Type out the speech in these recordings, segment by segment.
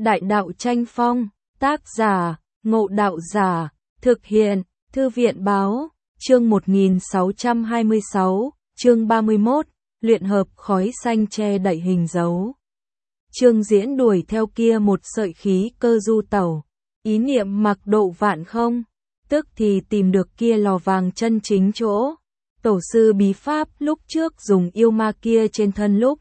Đại đạo tranh phong, tác giả, Ngộ Đạo Giả, thực hiện, Thư viện báo, chương 1626, chương 31, luyện hợp khói xanh che đậy hình dấu. Trương Diễn đuổi theo kia một sợi khí cơ du tẩu, ý niệm mặc độ vạn không, tức thì tìm được kia lò vàng chân chính chỗ. Tổ sư bí pháp lúc trước dùng yêu ma kia trên thân lúc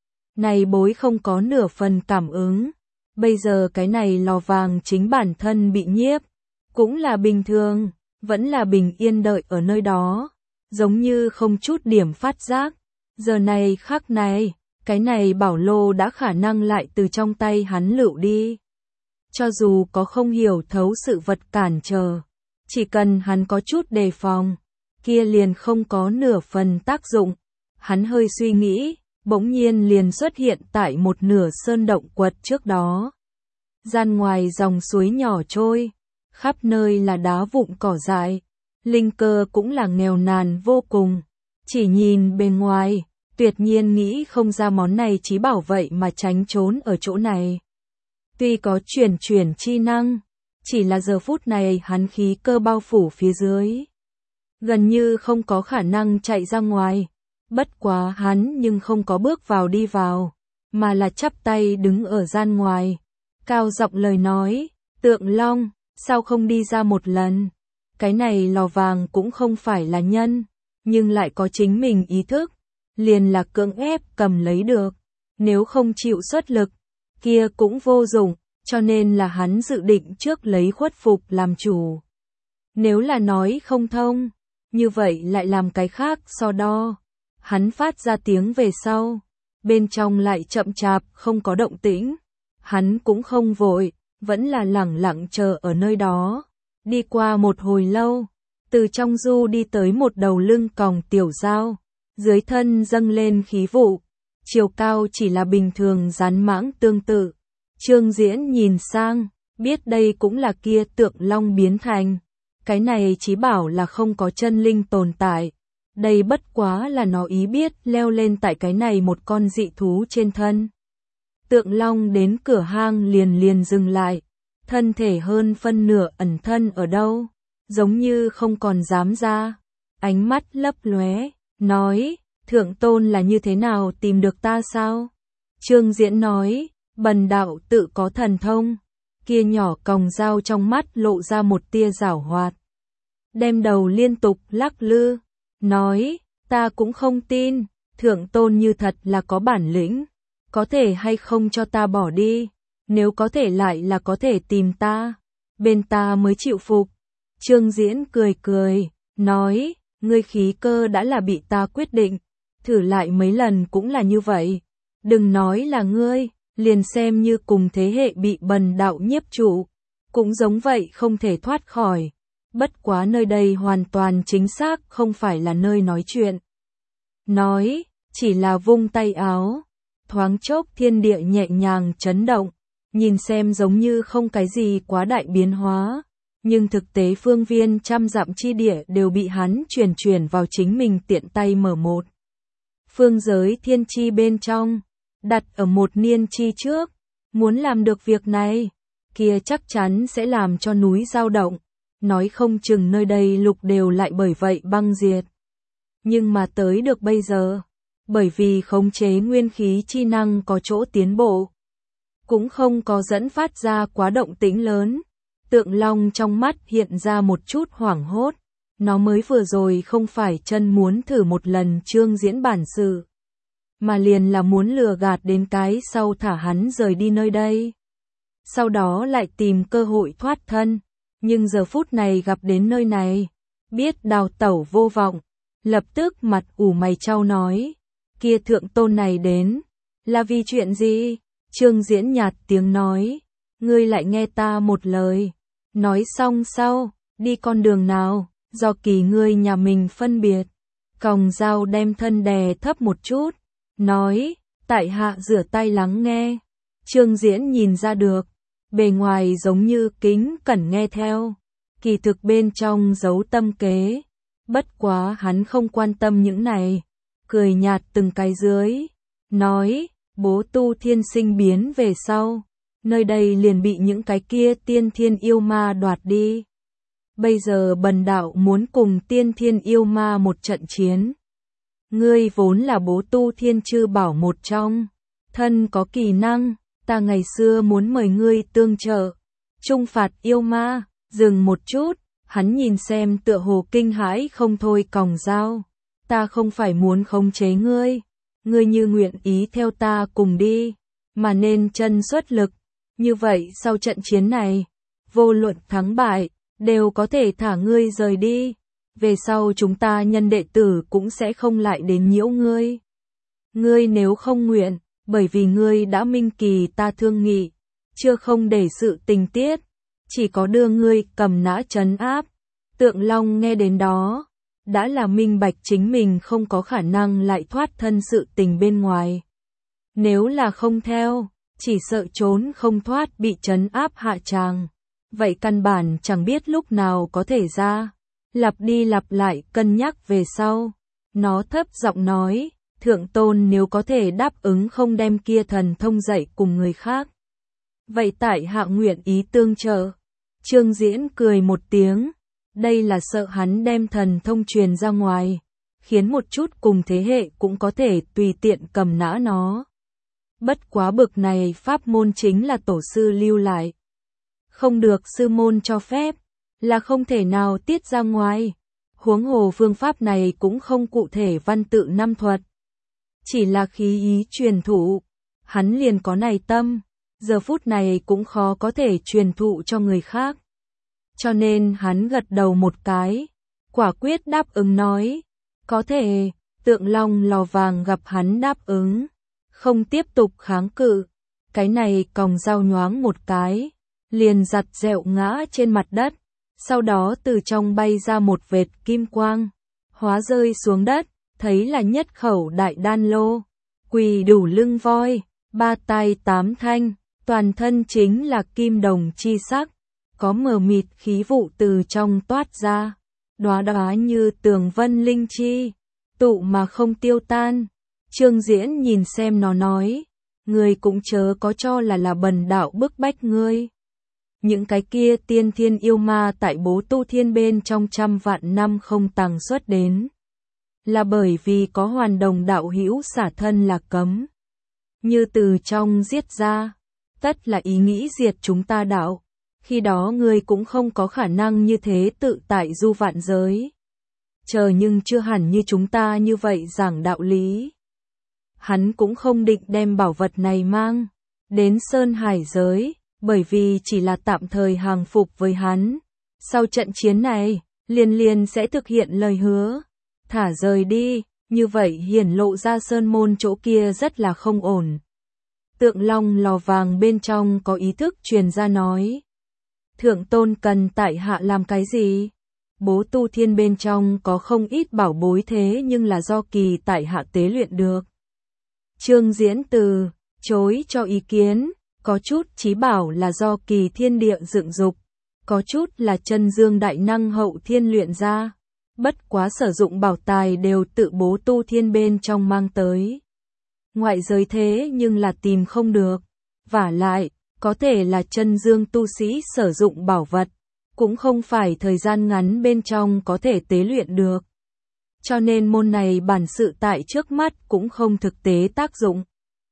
này bối không có nửa phần cảm ứng. Bây giờ cái này lò vàng chính bản thân bị nhiếp, cũng là bình thường, vẫn là bình yên đợi ở nơi đó, giống như không chút điểm phát giác. Giờ này khắc này, cái này bảo lô đã khả năng lại từ trong tay hắn lựu đi. Cho dù có không hiểu thấu sự vật cản trở, chỉ cần hắn có chút đề phòng, kia liền không có nửa phần tác dụng. Hắn hơi suy nghĩ, bỗng nhiên liền xuất hiện tại một nửa sơn động quật trước đó. Gian ngoài dòng suối nhỏ trôi, khắp nơi là đá vụn cỏ dại, linh cơ cũng là nghèo nàn vô cùng. Chỉ nhìn bên ngoài, tuyệt nhiên nghĩ không ra món này chí bảo vậy mà tránh trốn ở chỗ này. Tuy có chuyển chi năng, chỉ là giờ phút này hắn khí cơ bao phủ phía dưới, gần như không có khả năng chạy ra ngoài. Bất quá hắn nhưng không có bước vào đi vào, mà là chắp tay đứng ở gian ngoài, cao giọng lời nói, Tượng Long, sao không đi ra một lần? Cái này lò vàng cũng không phải là nhân, nhưng lại có chính mình ý thức, liền là cưỡng ép cầm lấy được, nếu không chịu xuất lực, kia cũng vô dụng, cho nên là hắn dự định trước lấy khuất phục làm chủ. Nếu là nói không thông, như vậy lại làm cái khác so đo. Hắn phát ra tiếng về sau, bên trong lại chậm chạp không có động tĩnh. Hắn cũng không vội, vẫn là lẳng lặng chờ ở nơi đó. Đi qua một hồi lâu, từ trong du đi tới một đầu lưng còng tiểu dao, dưới thân dâng lên khí vụ, chiều cao chỉ là bình thường rắn mãng tương tự. Trương Diễn nhìn sang, biết đây cũng là kia Tượng Long biến thành. Cái này chí bảo là không có chân linh tồn tại. Đây bất quá là nó ý biết leo lên tại cái này một con dị thú trên thân. Tượng Long đến cửa hang liền dừng lại, thân thể hơn phân nửa ẩn thân ở đâu, giống như không còn dám ra. Ánh mắt lấp lóe, nói, Thượng Tôn là như thế nào tìm được ta sao? Trương Diễn nói, bần đạo tự có thần thông. Kia nhỏ còng dao trong mắt lộ ra một tia giảo hoạt, đem đầu liên tục lắc lư, nói, ta cũng không tin, Thượng Tôn như thật là có bản lĩnh, có thể hay không cho ta bỏ đi, nếu có thể lại là có thể tìm ta, bên ta mới chịu phục. Trương Diễn cười cười, nói, ngươi khí cơ đã là bị ta quyết định, thử lại mấy lần cũng là như vậy, đừng nói là ngươi, liền xem như cùng thế hệ bị bần đạo nhiếp trụ, cũng giống vậy không thể thoát khỏi. Bất quá nơi đây hoàn toàn chính xác không phải là nơi nói chuyện. Nói, chỉ là vung tay áo, thoáng chốc thiên địa nhẹ nhàng chấn động, nhìn xem giống như không cái gì quá đại biến hóa, nhưng thực tế phương viên trăm dặm chi địa đều bị hắn chuyển vào chính mình tiện tay mở một. Phương giới thiên chi bên trong, đặt ở một niên chi trước, muốn làm được việc này, kia chắc chắn sẽ làm cho núi dao động. Nói không chừng nơi đây lục đều lại bởi vậy băng diệt. Nhưng mà tới được bây giờ, bởi vì khống chế nguyên khí chi năng có chỗ tiến bộ, cũng không có dẫn phát ra quá động tĩnh lớn. Tượng Long trong mắt hiện ra một chút hoảng hốt, nó mới vừa rồi không phải chân muốn thử một lần Trương Diễn bản sự, mà liền là muốn lừa gạt đến cái sau thả hắn rời đi nơi đây. Sau đó lại tìm cơ hội thoát thân. Nhưng giờ phút này gặp đến nơi này, biết đào tẩu vô vọng, lập tức mặt ủ mày chau nói, kia Thượng Tôn này đến, là vì chuyện gì? Trương Diễn nhạt tiếng nói, ngươi lại nghe ta một lời, nói xong sau, đi con đường nào, do kỳ ngươi nhà mình phân biệt. Còng dao đem thân đè thấp một chút, nói, tại hạ rửa tay lắng nghe. Trương Diễn nhìn ra được, bề ngoài giống như kính cẩn nghe theo, kỳ thực bên trong giấu tâm kế. Bất quá hắn không quan tâm những này, cười nhạt từng cái dưới, nói, bố tu thiên sinh biến về sau, nơi đây liền bị những cái kia tiên thiên yêu ma đoạt đi. Bây giờ bần đạo muốn cùng tiên thiên yêu ma một trận chiến. Ngươi vốn là bố tu thiên chư bảo một trong, thân có kỳ năng, ta ngày xưa muốn mời ngươi tương trợ, trung phạt yêu ma. Dừng một chút, hắn nhìn xem tựa hồ kinh hãi không thôi còng dao. Ta không phải muốn khống chế ngươi, ngươi như nguyện ý theo ta cùng đi, mà nên chân xuất lực. Như vậy sau trận chiến này, vô luận thắng bại, đều có thể thả ngươi rời đi. Về sau chúng ta nhân đệ tử cũng sẽ không lại đến nhiễu ngươi. Ngươi nếu không nguyện, bởi vì ngươi đã minh kỳ ta thương nghị, chưa không để sự tình tiết, chỉ có đưa ngươi cầm nã trấn áp. Tượng Long nghe đến đó, đã là minh bạch chính mình không có khả năng lại thoát thân sự tình bên ngoài. Nếu là không theo, chỉ sợ trốn không thoát bị trấn áp hạ tràng. Vậy căn bản chẳng biết lúc nào có thể ra. Lặp đi lặp lại cân nhắc về sau. Nó thấp giọng nói, Thượng Tôn nếu có thể đáp ứng không đem kia thần thông dạy cùng người khác. Vậy tại hạ nguyện ý tương trợ. Trương Diễn cười một tiếng. Đây là sợ hắn đem thần thông truyền ra ngoài, khiến một chút cùng thế hệ cũng có thể tùy tiện cầm nã nó. Bất quá bực này pháp môn chính là tổ sư lưu lại. Không được sư môn cho phép, là không thể nào tiết ra ngoài. Huống hồ phương pháp này cũng không cụ thể văn tự năm thuật. Chỉ là khí ý truyền thụ, hắn liền có này tâm, giờ phút này cũng khó có thể truyền thụ cho người khác. Cho nên hắn gật đầu một cái, quả quyết đáp ứng nói, có thể. Tượng Long lò vàng gặp hắn đáp ứng, không tiếp tục kháng cự, cái này còng dao nhoáng một cái, liền giặt dẹo ngã trên mặt đất, sau đó từ trong bay ra một vệt kim quang, hóa rơi xuống đất, thấy là nhất khẩu đại đan lô, quỳ đủ lưng voi, ba tay tám thanh, toàn thân chính là kim đồng chi sắc. Có mờ mịt khí vụ từ trong toát ra, đóa đóa như tường vân linh chi, tụ mà không tiêu tan. Trương Diễn nhìn xem nó nói, ngươi cũng chớ có cho là bần đạo bức bách ngươi. Những cái kia tiên thiên yêu ma tại bố tu thiên bên trong trăm vạn năm không tàng xuất đến, là bởi vì có hoàn đồng đạo hữu xả thân là cấm. Như từ trong giết ra, tất là ý nghĩ diệt chúng ta đạo. Khi đó ngươi cũng không có khả năng như thế tự tại du vạn giới. Chờ nhưng chưa hẳn như chúng ta như vậy giảng đạo lý. Hắn cũng không định đem bảo vật này mang đến Sơn Hải giới, bởi vì chỉ là tạm thời hàng phục với hắn. Sau trận chiến này, liền sẽ thực hiện lời hứa, thả rời đi, như vậy hiển lộ ra sơn môn chỗ kia rất là không ổn. Tượng Long lò vàng bên trong có ý thức truyền ra nói. Thượng Tôn cần tại hạ làm cái gì? Bố tu thiên bên trong có không ít bảo bối thế nhưng là do kỳ tại hạ tế luyện được. Trương Diễn từ chối cho ý kiến, có chút chí bảo là do kỳ thiên địa dựng dục, có chút là chân dương đại năng hậu thiên luyện ra. Bất quá sử dụng bảo tài đều tự bố tu thiên bên trong mang tới. Ngoại giới thế nhưng là tìm không được, vả lại, có thể là chân dương tu sĩ sử dụng bảo vật, cũng không phải thời gian ngắn bên trong có thể tế luyện được. Cho nên môn này bản sự tại trước mắt cũng không thực tế tác dụng.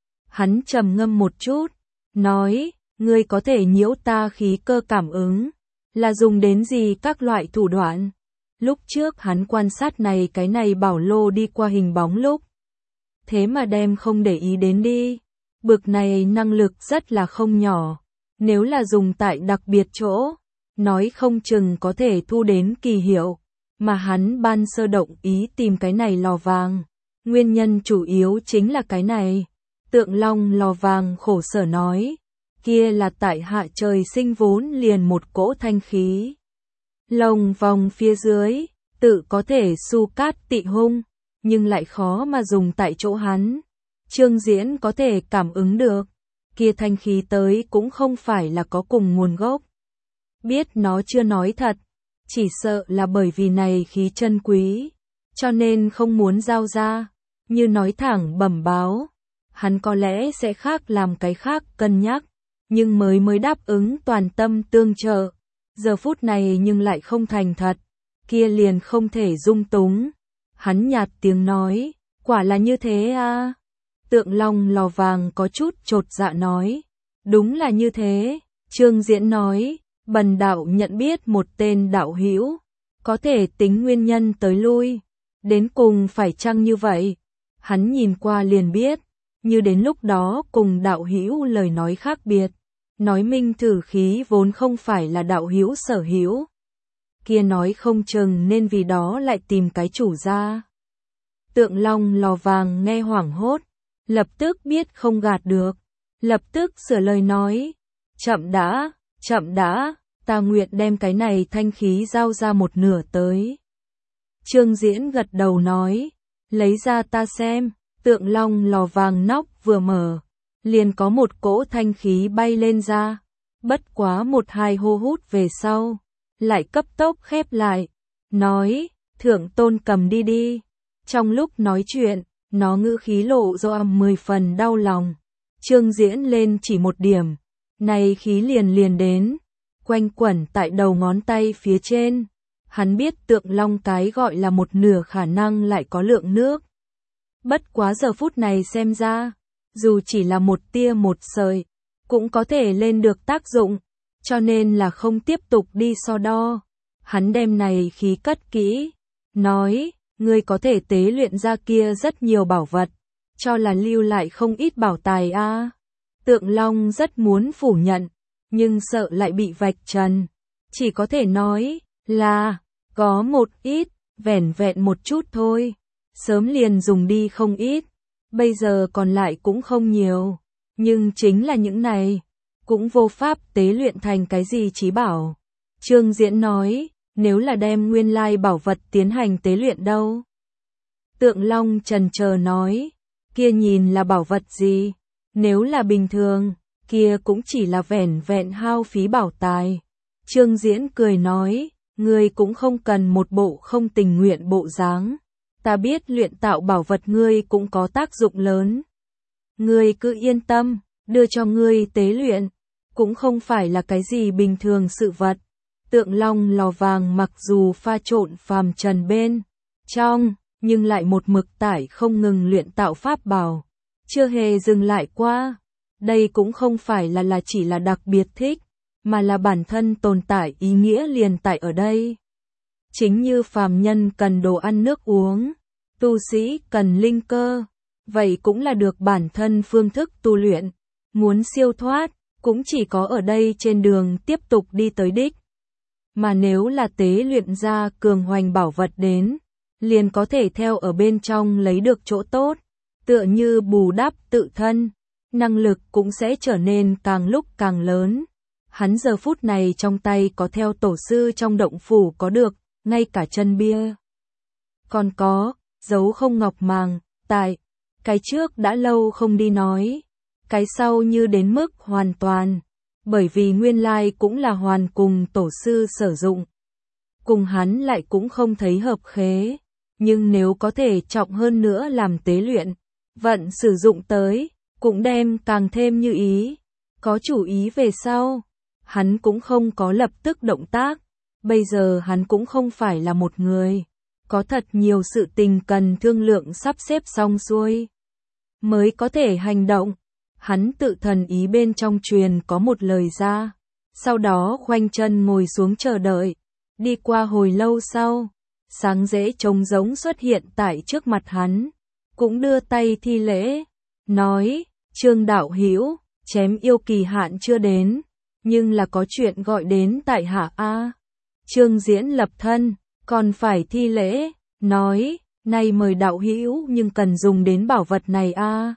Hắn trầm ngâm một chút, nói, ngươi có thể nhiễu ta khí cơ cảm ứng, là dùng đến gì các loại thủ đoạn. Lúc trước hắn quan sát này cái này bảo lô đi qua hình bóng lúc. Thế mà đem không để ý đến đi. Bực này năng lực rất là không nhỏ. Nếu là dùng tại đặc biệt chỗ, nói không chừng có thể thu đến kỳ hiệu. Mà hắn ban sơ động ý tìm cái này lò vàng. Nguyên nhân chủ yếu chính là cái này. Tượng Long lò vàng khổ sở nói. Kia là tại hạ trời sinh vốn liền một cỗ thanh khí. Lồng vòng phía dưới, tự có thể su cát tị hung, nhưng lại khó mà dùng tại chỗ hắn. Trương Diễn có thể cảm ứng được, kia thanh khí tới cũng không phải là có cùng nguồn gốc. Biết nó chưa nói thật, chỉ sợ là bởi vì này khí chân quý, cho nên không muốn giao ra, như nói thẳng bẩm báo. Hắn có lẽ sẽ khác làm cái khác cân nhắc, nhưng mới đáp ứng toàn tâm tương trợ. Giờ phút này nhưng lại không thành thật, kia liền không thể dung túng. Hắn nhạt tiếng nói, quả là như thế à? Tượng Long Lò Vàng có chút chột dạ nói, đúng là như thế. Trương Diễn nói, bần đạo nhận biết một tên đạo hữu, có thể tính nguyên nhân tới lui, đến cùng phải chăng như vậy? Hắn nhìn qua liền biết, như đến lúc đó cùng đạo hữu lời nói khác biệt, nói minh thử khí vốn không phải là đạo hữu sở hữu. Kia nói không chừng nên vì đó lại tìm cái chủ ra. Tượng Long Lò Vàng nghe hoảng hốt, lập tức biết không gạt được, lập tức sửa lời nói, chậm đã, ta nguyện đem cái này thanh khí giao ra một nửa tới. Trương Diễn gật đầu nói, lấy ra ta xem. Tượng Long Lò Vàng nóc vừa mở, liền có một cỗ thanh khí bay lên ra, bất quá 1-2 hô hút về sau, lại cấp tốc khép lại, nói, thượng tôn cầm đi. Trong lúc nói chuyện, nó ngữ khí lộ ra 10 phần đau lòng. Trương Diễn lên chỉ một điểm, này khí liền đến, quanh quẩn tại đầu ngón tay phía trên. Hắn biết Tượng Long cái gọi là một nửa khả năng lại có lượng nước. Bất quá giờ phút này xem ra, dù chỉ là một tia một sợi, cũng có thể lên được tác dụng, cho nên là không tiếp tục đi so đo. Hắn đem này khí cất kỹ, nói, ngươi có thể tế luyện ra kia rất nhiều bảo vật, cho là lưu lại không ít bảo tài a. Tượng Long rất muốn phủ nhận, nhưng sợ lại bị vạch trần, chỉ có thể nói là, có một ít, vẻn vẹn một chút thôi. Sớm liền dùng đi không ít, bây giờ còn lại cũng không nhiều, nhưng chính là những này, cũng vô pháp tế luyện thành cái gì chí bảo. Trương Diễn nói, nếu là đem nguyên lai bảo vật tiến hành tế luyện đâu? Tượng Long chần chờ nói, kia nhìn là bảo vật gì? Nếu là bình thường, kia cũng chỉ là vẻn vẹn hao phí bảo tài. Trương Diễn cười nói, ngươi cũng không cần một bộ không tình nguyện bộ dáng. Ta biết luyện tạo bảo vật ngươi cũng có tác dụng lớn. Ngươi cứ yên tâm, đưa cho ngươi tế luyện, cũng không phải là cái gì bình thường sự vật. Tượng Long Lò Vàng mặc dù pha trộn phàm trần bên trong, nhưng lại một mực tải không ngừng luyện tạo pháp bảo, chưa hề dừng lại qua. Đây cũng không phải là chỉ là đặc biệt thích, mà là bản thân tồn tại ý nghĩa liền tại ở đây. Chính như phàm nhân cần đồ ăn nước uống, tu sĩ cần linh cơ, vậy cũng là được bản thân phương thức tu luyện. Muốn siêu thoát, cũng chỉ có ở đây trên đường tiếp tục đi tới đích. Mà nếu là tế luyện ra cường hoành bảo vật đến, liền có thể theo ở bên trong lấy được chỗ tốt, tựa như bù đắp tự thân, năng lực cũng sẽ trở nên càng lúc càng lớn. Hắn giờ phút này trong tay có theo tổ sư trong động phủ có được, ngay cả chân bia. Còn có, dấu không ngọc màng, tại, cái trước đã lâu không đi nói, cái sau như đến mức hoàn toàn, bởi vì nguyên lai cũng là hoàn cùng tổ sư sử dụng. Cùng hắn lại cũng không thấy hợp khế, nhưng nếu có thể trọng hơn nữa làm tế luyện, vận sử dụng tới, cũng đem càng thêm như ý. Có chủ ý về sau, hắn cũng không có lập tức động tác, bây giờ hắn cũng không phải là một người, có thật nhiều sự tình cần thương lượng sắp xếp xong xuôi, mới có thể hành động. Hắn tự thần ý bên trong truyền có một lời ra, sau đó khoanh chân ngồi xuống chờ đợi. Đi qua hồi lâu sau, sáng dễ trống rỗng xuất hiện tại trước mặt hắn, cũng đưa tay thi lễ, nói, Trương đạo hữu, chém yêu kỳ hạn chưa đến, nhưng là có chuyện gọi đến tại hạ a. Trương Diễn lập thân, còn phải thi lễ, nói, nay mời đạo hữu nhưng cần dùng đến bảo vật này a.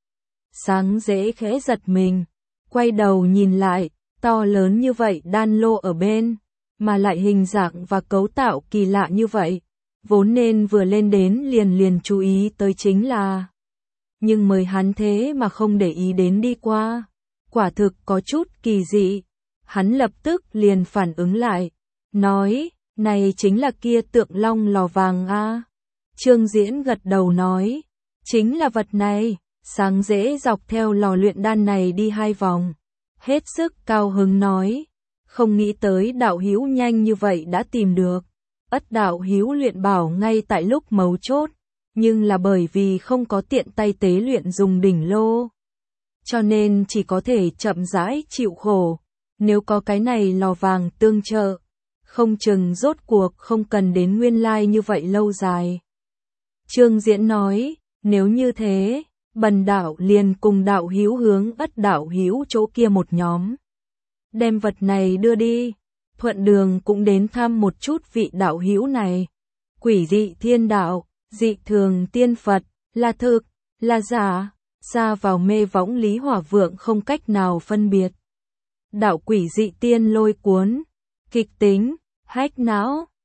Sáng dễ khẽ giật mình, quay đầu nhìn lại, to lớn như vậy đan lô ở bên, mà lại hình dạng và cấu tạo kỳ lạ như vậy, vốn nên vừa lên đến liền chú ý tới chính là. Nhưng mời hắn thế mà không để ý đến đi qua, quả thực có chút kỳ dị. Hắn lập tức liền phản ứng lại, nói, này chính là kia Tượng Long Lò Vàng a. Trương Diễn gật đầu nói, chính là vật này. Sáng dễ dọc theo lò luyện đan này đi 2 vòng, hết sức cao hứng nói, không nghĩ tới đạo hữu nhanh như vậy đã tìm được. Ất đạo hữu luyện bảo ngay tại lúc mấu chốt, nhưng là bởi vì không có tiện tay tế luyện dùng đỉnh lô, cho nên chỉ có thể chậm rãi chịu khổ. Nếu có cái này lò vàng tương trợ, không chừng rốt cuộc không cần đến nguyên lai như vậy lâu dài. Trương Diễn nói, nếu như thế, bần đạo liền cùng đạo hữu hướng Ất đạo hữu chỗ kia một nhóm. Đem vật này đưa đi, thuận đường cũng đến thăm một chút vị đạo hữu này. Quỷ dị thiên đạo, dị thường tiên Phật, là thực, là giả, ra vào mê võng Lý Hỏa Vượng không cách nào phân biệt. Đạo quỷ dị tiên lôi cuốn, kịch tính, hách não.